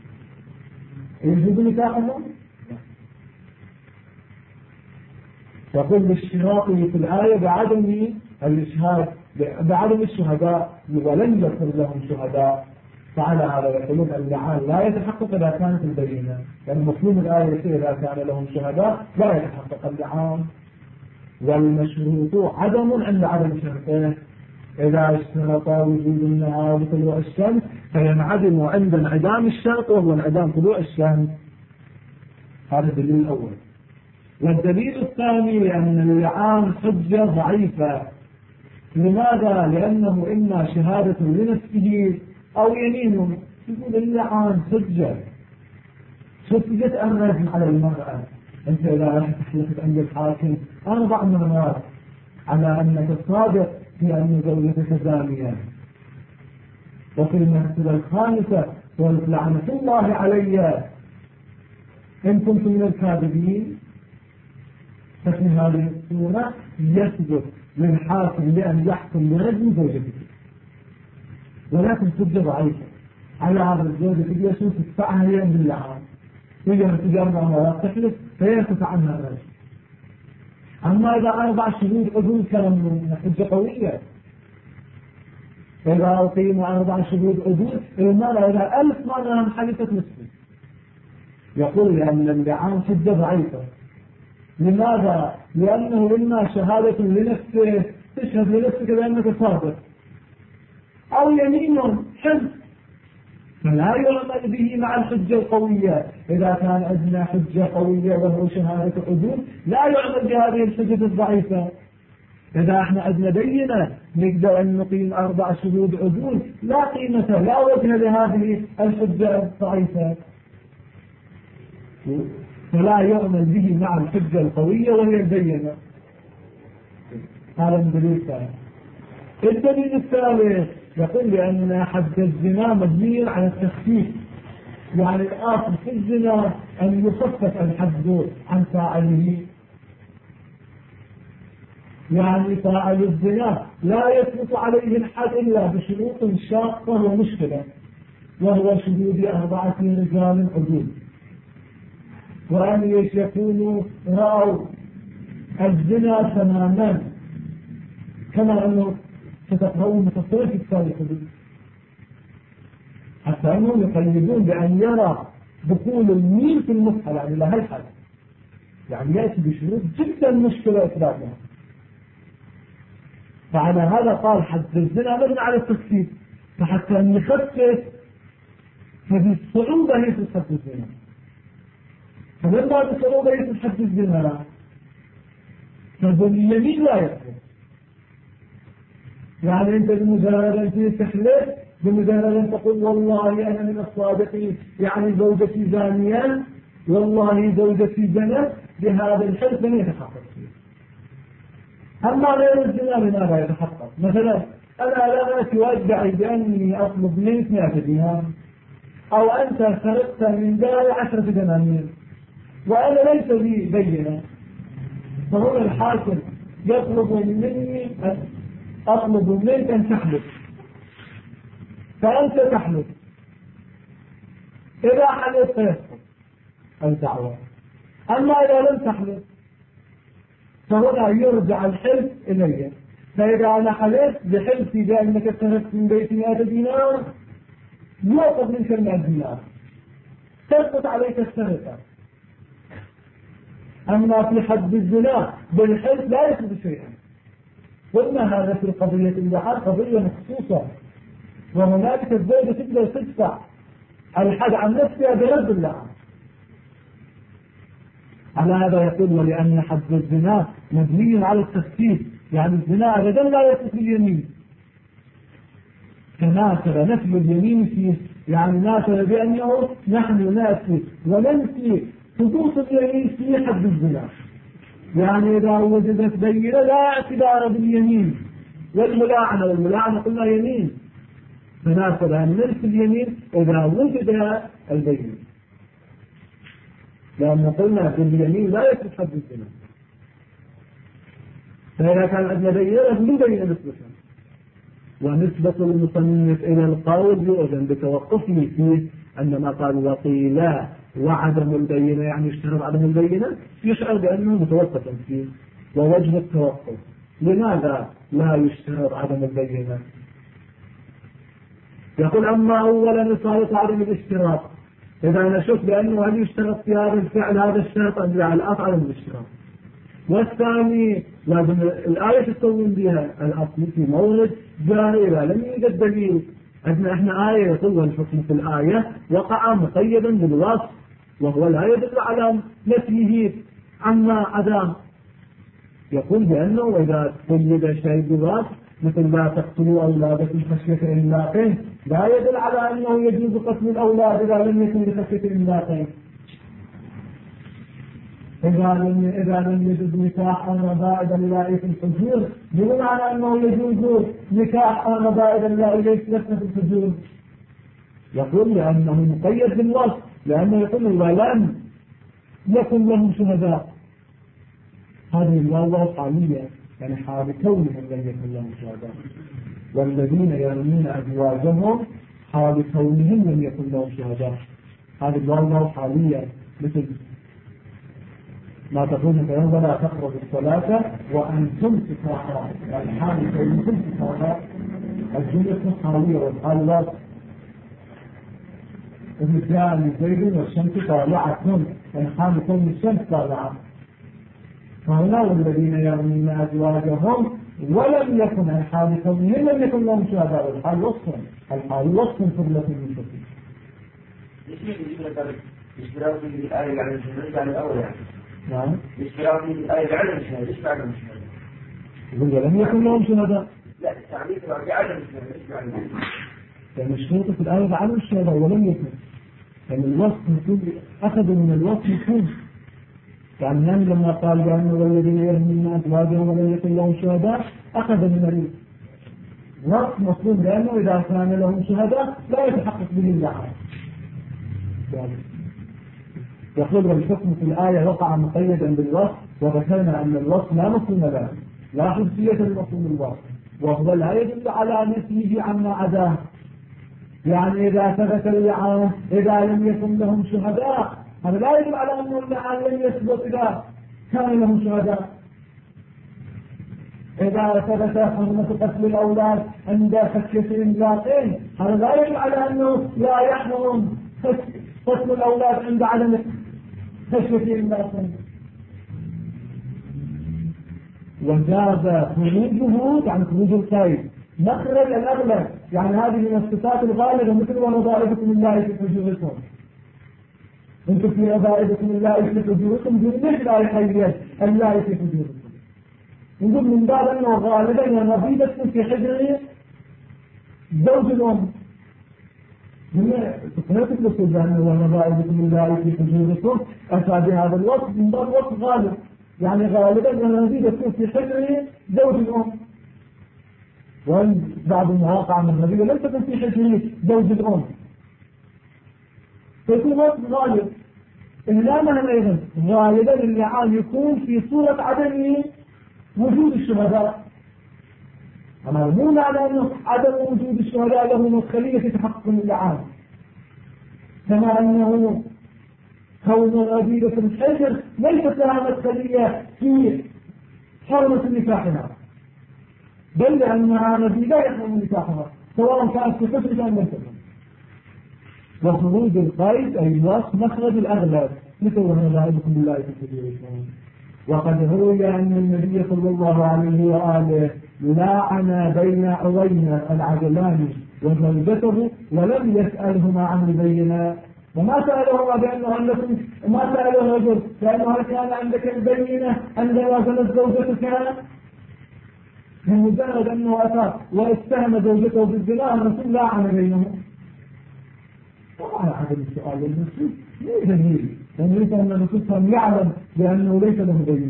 يجوز نكاحهم. يقول بالشراطي في الآية بعدم الإشهاد بعدم الشهداء ولن يكن لهم شهداء. فعلى هذا يقولون اللعان لا يتحقق إذا كانت البينة، لأن مفهوم الآية إذا كان لهم شهداء لا يتحقق اللعان. والمشروط عدم عند عدم شرطه، إذا اشترط وجود النهار بطلوع الشمس فينعدم عند انعدام الشرط وهو انعدام طلوع الشمس. هذا الدليل الأول. والدليل الثاني لأن اللعان حجة ضعيفة. لماذا؟ لأنه إما شهادة لنفسه أو يمين. يقول اللعان حجة الرجم على المرأة. أنت إذا رحت تحلفت عند الحاكم 4 مرات على أنك صادق في أن زوجتك زانية، وفي المرتبة الخامسة قلت لعنة الله علي إن كنت من الكاذبين، ففي هذه الصورة يثبت للحاكم بأن يحكم برجم زوجته. ولكن حجة ضعيفة على هذا الزوج يشوف تدفعها هي باللعان، يجب تجي 4 مرات تحلف فيرتفع عنها الرجم. أما إذا 4 شهود عدول كان حجة قوية. إذا أقيم 4 شهود عدول المرأة إذا 1000 مرة حلفت نفسه. يقول لأن اللعان حجة ضعيفة. لماذا؟ لأنه إما شهادة لنفسه تشهد لنفسك بأنك صادق، أو يمين حلف فلا يعمل به مع الحجة القوية. إذا كان أدنى حجة قوية وهو شهادة عدول لا يعمل بهذه الحجة الضعيفة. إذا احنا أدنى بينة نقدر أن نقيم 4 شهود عدول لا قيمة لا وجه لهذه الحجة الضعيفة، فلا يعمل به مع الحجة القوية وهي البينة. هذا الدليل الثاني. الدليل الثالث يقول لأن حد الزنا مبني على التخفيف، يعني الآخر في الزنا أن يخفف الحد عن فاعله. يعني فاعل الزنا لا يثبت عليه الحد إلا بشروط شاقة ومشكلة، وهو شهود 4 رجال عدول، وأن يكونوا رأوا الزنا تماما، كما أنه ستفهمون متصرف التاريخ حتى أنهم يقيدون بأن يرى دخول الميل في المصحف يعني لها الحد، يعني يأتي بشروط جدا مشكلة إثباتها. فعلى هذا قال حد الزنا مبني على التخفيف، فحتى أن يخفف ففي الصعوبة هي في حد الزنا. فلما بصعوبة هي في حد الزنا فاليمين لا يكفر. يعني أنت بمجرد أن تحلف بمجرد أن تقول والله أنا من الصادقين يعني زوجتي زانية والله زوجتي زنت، بهذا الحلف لن يتحقق فيه. أما غير الزنا لماذا يتحقق؟ مثلا أنا لا أتي وأدعي بأني أطلب منك 100 دينار، أو أنت سرقت من داري 10 دنانير وأنا ليس لي بينة، فهنا الحاكم يطلب مني أطلب منك أن تحلف، فأنت تحلف. إذا حلف فيسقط الدعوة، أما إذا لم تحلف فهنا يرجع الحلف إلي. فإذا أنا حلفت بحلفي بأنك سرقت من بيتي 100 دينار يوقف منك 100 دينار، تسقط عليك السرقة. أما في حد الزنا بالحلف لا يثبت شيئا. قلنا هذا في قضية اللعان قضية مخصوصة، وهنالك الزوجة تقدر تدفع الحد عن نفسها برد اللعان. على هذا يقول ولأن حد الزنا مبني على التخفيف، يعني الزنا أبدا لا يثبت باليمين، فناثر نفي اليمين فيه، يعني ناثر بأنه نحن نأتي وننفي ثبوت اليمين في حد الزنا. يعني إذا وجدت بينة لا اعتبار باليمين، والملاعنة قلنا يمين، فناثر أن ننفي اليمين إذا وجد البينة، لأن قلنا باليمين لا يثبت حد الزنا. فإذا كان عندنا بينة من بينة نسبة، ونسبة المصنف إلى القول يؤذن بتوقفه فيه، عندما قال وقيل وعدم البينة يعني اشترط عدم البينة يشعر بأنه متوقف فيه، ووجه التوقف. لماذا لا يشترط عدم البينة؟ يقول أما أولا صارت عدم الاشتراط، إذا نشوف بأنه هل يشترط في هذا الفعل هذا الشرط أم لا، الأصل عدم الاشتراط. والثاني لازم الآية تكون بها الأصل في مورد جائرة، لم يوجد دليل. عندنا احنا آية يقول الحكم في الآية وقع مقيدا بالوصف، وهو لا يدل على نفيه عما عدم. يقول بأنه إذا قيد شيء بوصف مثل لا تقتلوا أولادكم خشية إملاقهم، لا يدل على أنه يجوز قتل الأولاد إذا لم يكن بخشية إملاقهم. إذا لم يجوز نكاح ربائد اللائي في الحجور، بمعنى أنه يجوز نكاح ربائد اللائي ليسلكن في الحجور. يقول لأنه مقيد بالوصف، لأنه يقول ولم يكن لهم شهداء. هذه الواو حالية، يعني حال كونهم لم يكن لهم شهداء. والذين يرمون أزواجهم حال كونهم لم يكن لهم شهداء. هذه الواو حالية، مثل ما تقول مثلا ولا تقربوا الصلاة وأنتم سكارى، يعني حال كونكم سكارى. الجملة حالية والحال لا. إذ جاء زيد والشمس طالعة، يعني حال كون الشمس طالعة. فهنا والذين يرمون أزواجهم ولم يكن الحال كونهم لم يكن لهم شهداء، والحال وصف، الحال وصف قبلة المنتقين. ليش يجب ذلك؟ اشتراك في الآية على الجنة على الأول يعني. نعم. اشتراك في الآية على الشهادة، ليش بعد الشهادة؟ يقول لم يكن لهم شهداء. لا التعليق على الشهادة، ليش بعد؟ يعني الشرط في الآية على الشهادة ولم يكن. يعني الوصف يكون أخذ من الوصف يكون. يعني لما قال بأنه والذين يرمون أزواجهم ولم يكن لهم شهداء أخذ من الوصف مطلوب، لأنه إذا كان لهم شهداء لا يتحقق به اللعان. يقول الحكم في الآية وقع مقيدا بالوصف، وذكرنا أن الوصف لا مفهوم له، لا حجية لمفهوم الوصف، وهو لا يدل على نفيه عما عداه. يعني إذا ثبت اللعان إذا لم يكن لهم شهداء، هذا لا يدل على أن اللعان لم يثبت إذا كان لهم شهداء. إذا ثبت حرمة قتل الأولاد عند خشية إملاقهم، هذا لا يدل على أنه لا يحرم قتل الأولاد عند عدم خشية إملاقهم. وجاز خروجه، يعني خروج القيد مخرج الأغلب، يعني هذه من الصفات الغالبة، مثل وربائبكم الله في حجوركم. انتم في ربائبكم الله في حجوركم دون لا يقيد الله في حجوركم. نقول من باب أنه غالبا وربيبتكم في حجر زوج الأم. هنا تقنيتك لكم بأنه وربائبكم الله في حجوركم أتى بهذا الوصف من باب وصف غالب، يعني غالبا وربيبتكم في حجر زوج الأم. وبعض المواقع من النبي لم تكن في حجر زوج الأم، فيكون وصف غالب. إلا مهما أيضا غالبا اللعان يكون في صورة عدم وجود الشهداء، أما مو معنى أنه عدم وجود الشهداء له مدخلية في تحقق اللعان، كما أنه كون ربيبة الحجر ليست لها مدخلية في حرمة نكاحها، بل لأنها نبي لا يحرم نكاحها سواء كانت في حجر أم لم تكن. وخروج القيد أي الوصف مخرج الأغلب، مثل وربائبكم الله في حجوركم. وقد روي أن النبي صلى الله عليه وآله لاعن بين عوينة العجلاني وزوجته ولم يسألهما عن البينة، وما سألهما بأنه أنكم، ما سأله الرجل لأنه هل كان عندك البينة عندما زنت زوجتك؟ بمجرد أنه أتى واتهم زوجته بالزنا الرسول لاعن بينهم. وعلى عدم السؤال للنسوس ليه دليل؟ لأنه ليس أن النسوس كان يعلم بأنه ليس له بينة.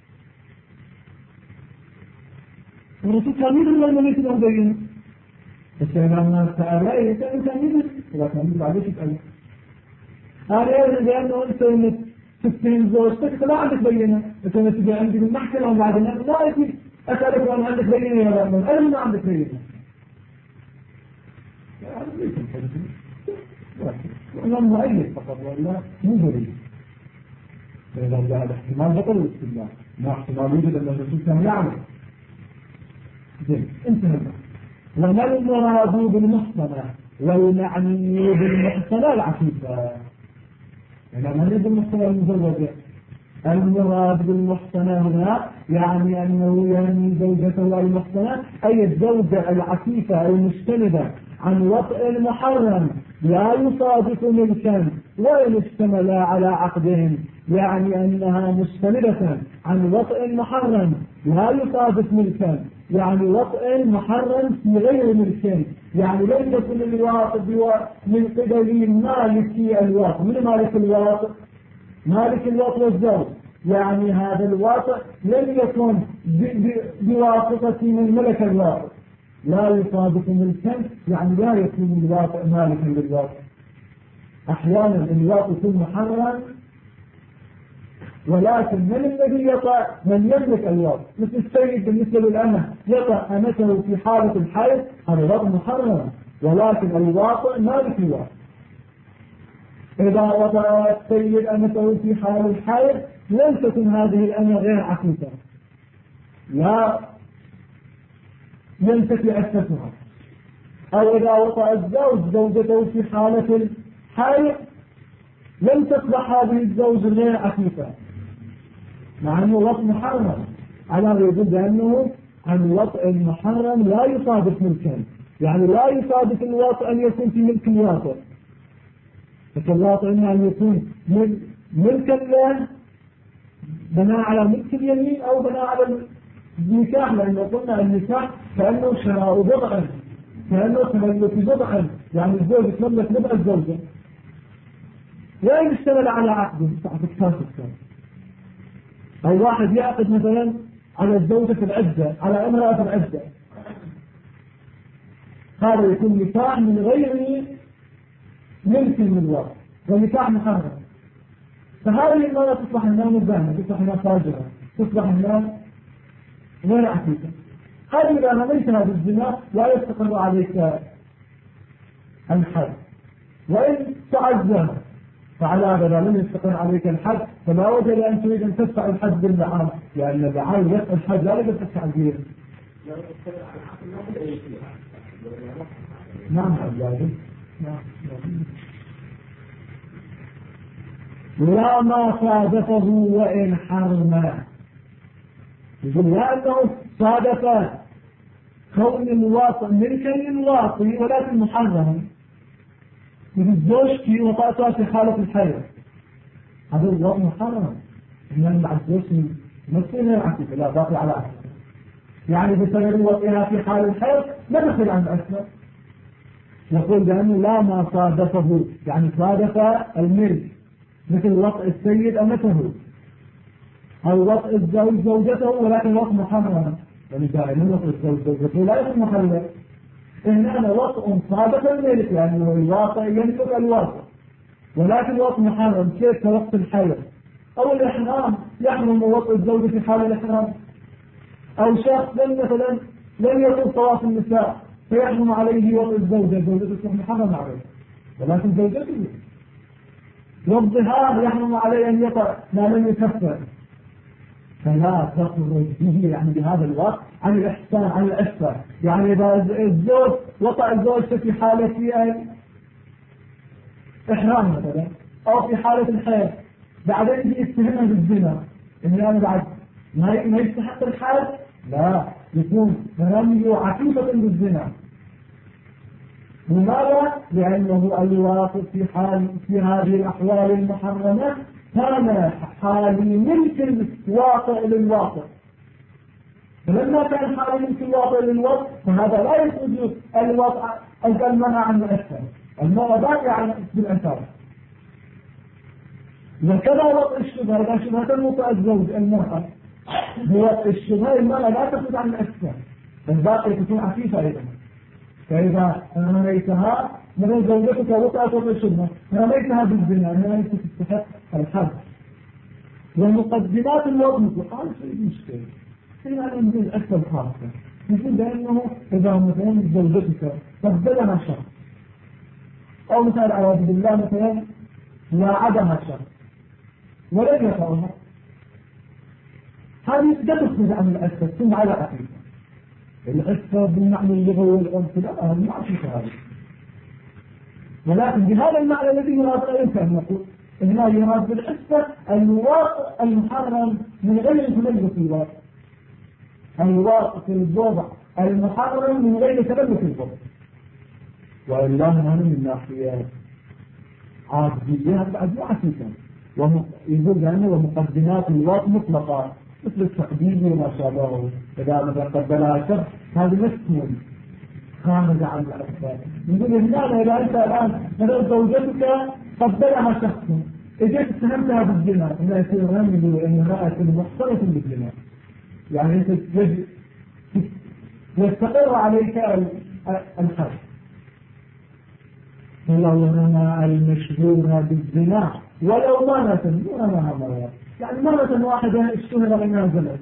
الرسول كان يدري أنه ليس له بينة، فإذا ما سأل أي كان يدري، إذا كان يدري عليه يسأل. أنا أدري بأنه أنت تتهم زوجتك فلا عندك بينة، أنت تجي عندي بالمحكمة وبعدين لا يجي أسألك وأنا عندك بينة يا رب، أنا ما عندك بينة. الإمام مؤيد فقط ولا مو دليل، فإذا جاء الاحتمال بطل الاستدلال. ما احتمال يوجد أن الرسول كان يعمل. انتهى. وما المراد بالمحصنة والمعني بالمحصنة العفيفة؟ يعني ما يريد المحصنة المزوجة. المراد بالمحصنة هنا يعني أنه يعني زوجته المحصنة أي الزوجة العفيفة المستندة عن وطئ محرم لا يصادف ملكا وإن اشتملا على عقدين، يعني أنها مستندة عن وطئ محرم لا يصادف ملكا، يعني وطئ محرم في غير ملك، يعني لم يكن الواطئ من قبل مالك الواطئ. من مالك الواطئ؟ مالك الواطئ والزوج، يعني هذا الواطئ لم يكن بواسطة من ملك الواطئ، لا يصادف ملكا، يعني لا يكون الواطئ مالكا للواطئ. أحيانا الواطئ يكون محرم ولكن من الذي يطأ؟ من يملك الواطئ، مثل السيد بالنسبة للأمة يطأ أمته في حالة الحيض، هذا واطئ محرم، ولكن الواطئ مالك الواطئ. إذا وطأ السيد أمته في حال الحيض لن تكن هذه الأمة غير عفيفة، لا ينتفي عفتها. أو إذا وطأ الزوج زوجته في حالة الحيض لم تصبح هذه الزوج غير عفيفة، مع أنه وطئ محرم، على يدل بأنه عن وطئ المحرم لا يصادف ملكا، يعني لا يصادف الواطئ أن يكون في ملك الواطئ، فالواطئ إما أن يكون ملكا له بناء على ملك اليمين أو بناء على النكاح، لأنه قلنا النكاح كأنه شراء بضع، كأنه تملك بضع، يعني الزوج يتملك بضع الزوجة، وإن اشتمل على عقد فاسد. أو واحد يعقد مثلا على الزوجة في العدة، على امرأة في العدة، هذا يكون نكاح من غير ملك من الواقع ونكاح محرم، فهذه المرأة تصبح الناس مزانة، تصبح الناس فاجرة، تصبح الناس غير عفيفة. هذه إذا رميتها بالزنا لا يستقر عليك الحد، وإن تعزم فعلى هذا لم يستقر عليك الحد، فلا وجد أن تريد أن تدفع الحد باللعان، لأن اللعان يدفع الحد لا يدفع التعزير. نعم أبدا. لا ما صادفه وإن حرم، يقول لا أنه صادف كون الواطئ ملكا للواطئ ولكن محرما، يقول زوجتي وطأتها في حالة الحيض، هذا الواطئ محرما، إنما مع زوجتي مسؤولة عكسة لا باقي على عكسة، يعني بسبب وطئها في حال الحيض ما دخل عن أسفل. يقول بأنه لا ما صادفه، يعني صادف الملك مثل وطئ السيد أمته أو وطئ الزوج زوجته ولكن وطئ محرم، يعني دائما وطئ الزوج زوجته لا يكون محرم، إنما وطئ صادف الملك لأنه الواطئ يملك الواطئ، ولكن وطئ محرم كيف كوقت الحيض أو الإحرام، يحرم وطئ الزوج في حال الإحرام، أو شخص مثلا لم يكن طواف النساء فيحرم عليه وطئ الزوجة، زوجته محرم عليه ولكن زوجته، والظهار يحرم عليه أن يطأ ما لم يكفر، فلا تخرج به يعني بهذا الوقت عن الإحسان عن الأسفة. يعني إذا الزوج وطأ الزوجة في حالة إحرام مثلا أو في حالة الحيض بعدين يتهمها بالزنا، إني أنا بعد ما يستحق الحد، لا يكون رمي عفيفة بالزنا. لماذا؟ لأنه الواقع في هذه الأحوال المحرمة كان حالي ملك الواقع للواقع، فلما كان حالي ملك الواقع للواقع فهذا لا يوجد الوضع المنع عن الأسفل، المنع باقي عن بالأساس. وكذا وضع الشبهة، إذا شبهة الوطأ الزوج المرأة هو الشبهة المرأة لا تخرج عن الأسفل، الباقي تكون عفيفة أيضا. فإذا رميتها مثل زوجتك وطأت وطأ الشبهة رميتها بالزنا أنها تستحق الحد. ومقدمات الوضع قال شيء مشكلة فينا ننزل الأسفل خاصة، نقول بأنه إذا مثلا زوجتك قبلها شخص أو مثلا أعوذ بالله مثلا لاعبها شخص ولم يطأها، هذه تدخل عن العفة ثم على حقيقة العفة بالمعنى اللغوي والعنف لا ما في هذا، ولكن بهذا المعنى الذي يراد أن نقول هنا يراد بالعفة الواقع المحرم من غير تلبس الواقع، الواقع في الوضع المحرم من غير تلبس الوضع، وإلا هنا من ناحية عاديات بعد عسيسا ويقول لأنه ومقدمات الواقع مطلقة مثل التقديم وما شابهه، إذا مثلا قبلها شخص هذا مسمول خارج عن الأسباب. نقول هنا إذا أنت الآن مثلا زوجتك قبلها شخص إجيت اتهمتها بالزنا إنها يصير رمي وإن امرأة محصنة بالزنا، يعني أنت يستقر عليك الحد. ولو رمى المشهور بالزنا ولو مرة رماها مرة، يعني مرة واحدة اشتهر أنها زنت،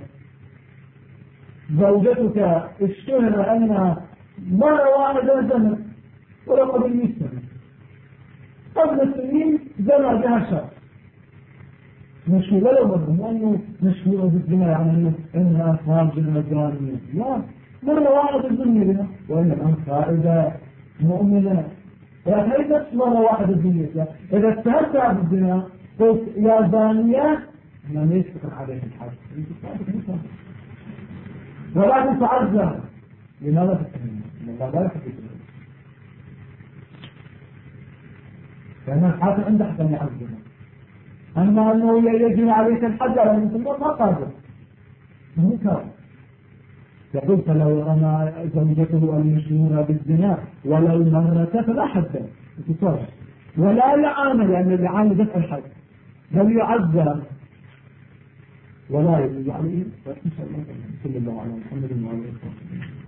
زوجتك اشتهر أنها مرة واحدة زنت ولو قبل 100 سنة، قبل سنين زنى بها شخص مشهور ولو مرة، لأنه مشهور بالزنا يعني إنها خارجة زانية، لا مرة واحدة زنية بها وإنما خارجة مؤمنة، فهي مرة واحدة زنية. إذا اتهمتها بالزنا قلت يا زانية ما يستقر عليك الحد ولكن تعذر. لماذا تتهمها؟ لماذا لا تتهمها؟ لأن الحاكم عنده حق أن يعذرها، أما أنه يجري عليك الحد على المسلمين ما قادر منكر. يقول فلو رمى زوجته المشهورة بالزنا ولو مرة فلا حد ولا لعانة، لأن اللعانة دفع الحد بل يعذر ولا يجوز عليه. وإن شاء الله صلى الله عليه وسلم.